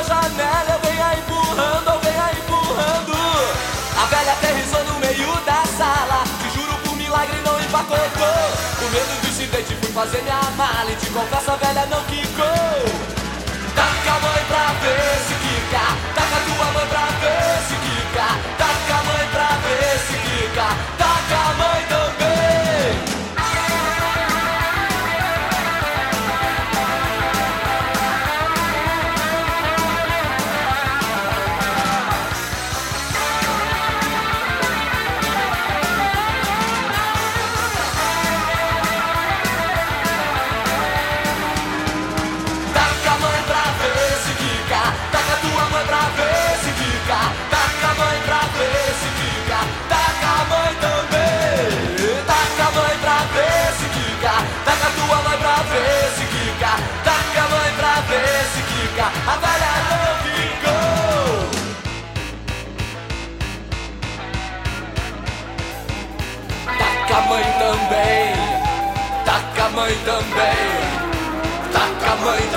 janela, eu venha empurrando, eu venha empurrando. A velha aterrissou no meio da sala, te juro por milagre não empacotou. Com medo do incidente fui fazer minha mala e te confesso a velha não quicou. Taca a mãe pra ver se quica, taca tua mãe pra ver se quica, taca a mãe pra ver se quica, taca a mãe também. A velha não ficou. Taca a mãe também, taca a mãe também, taca a mãe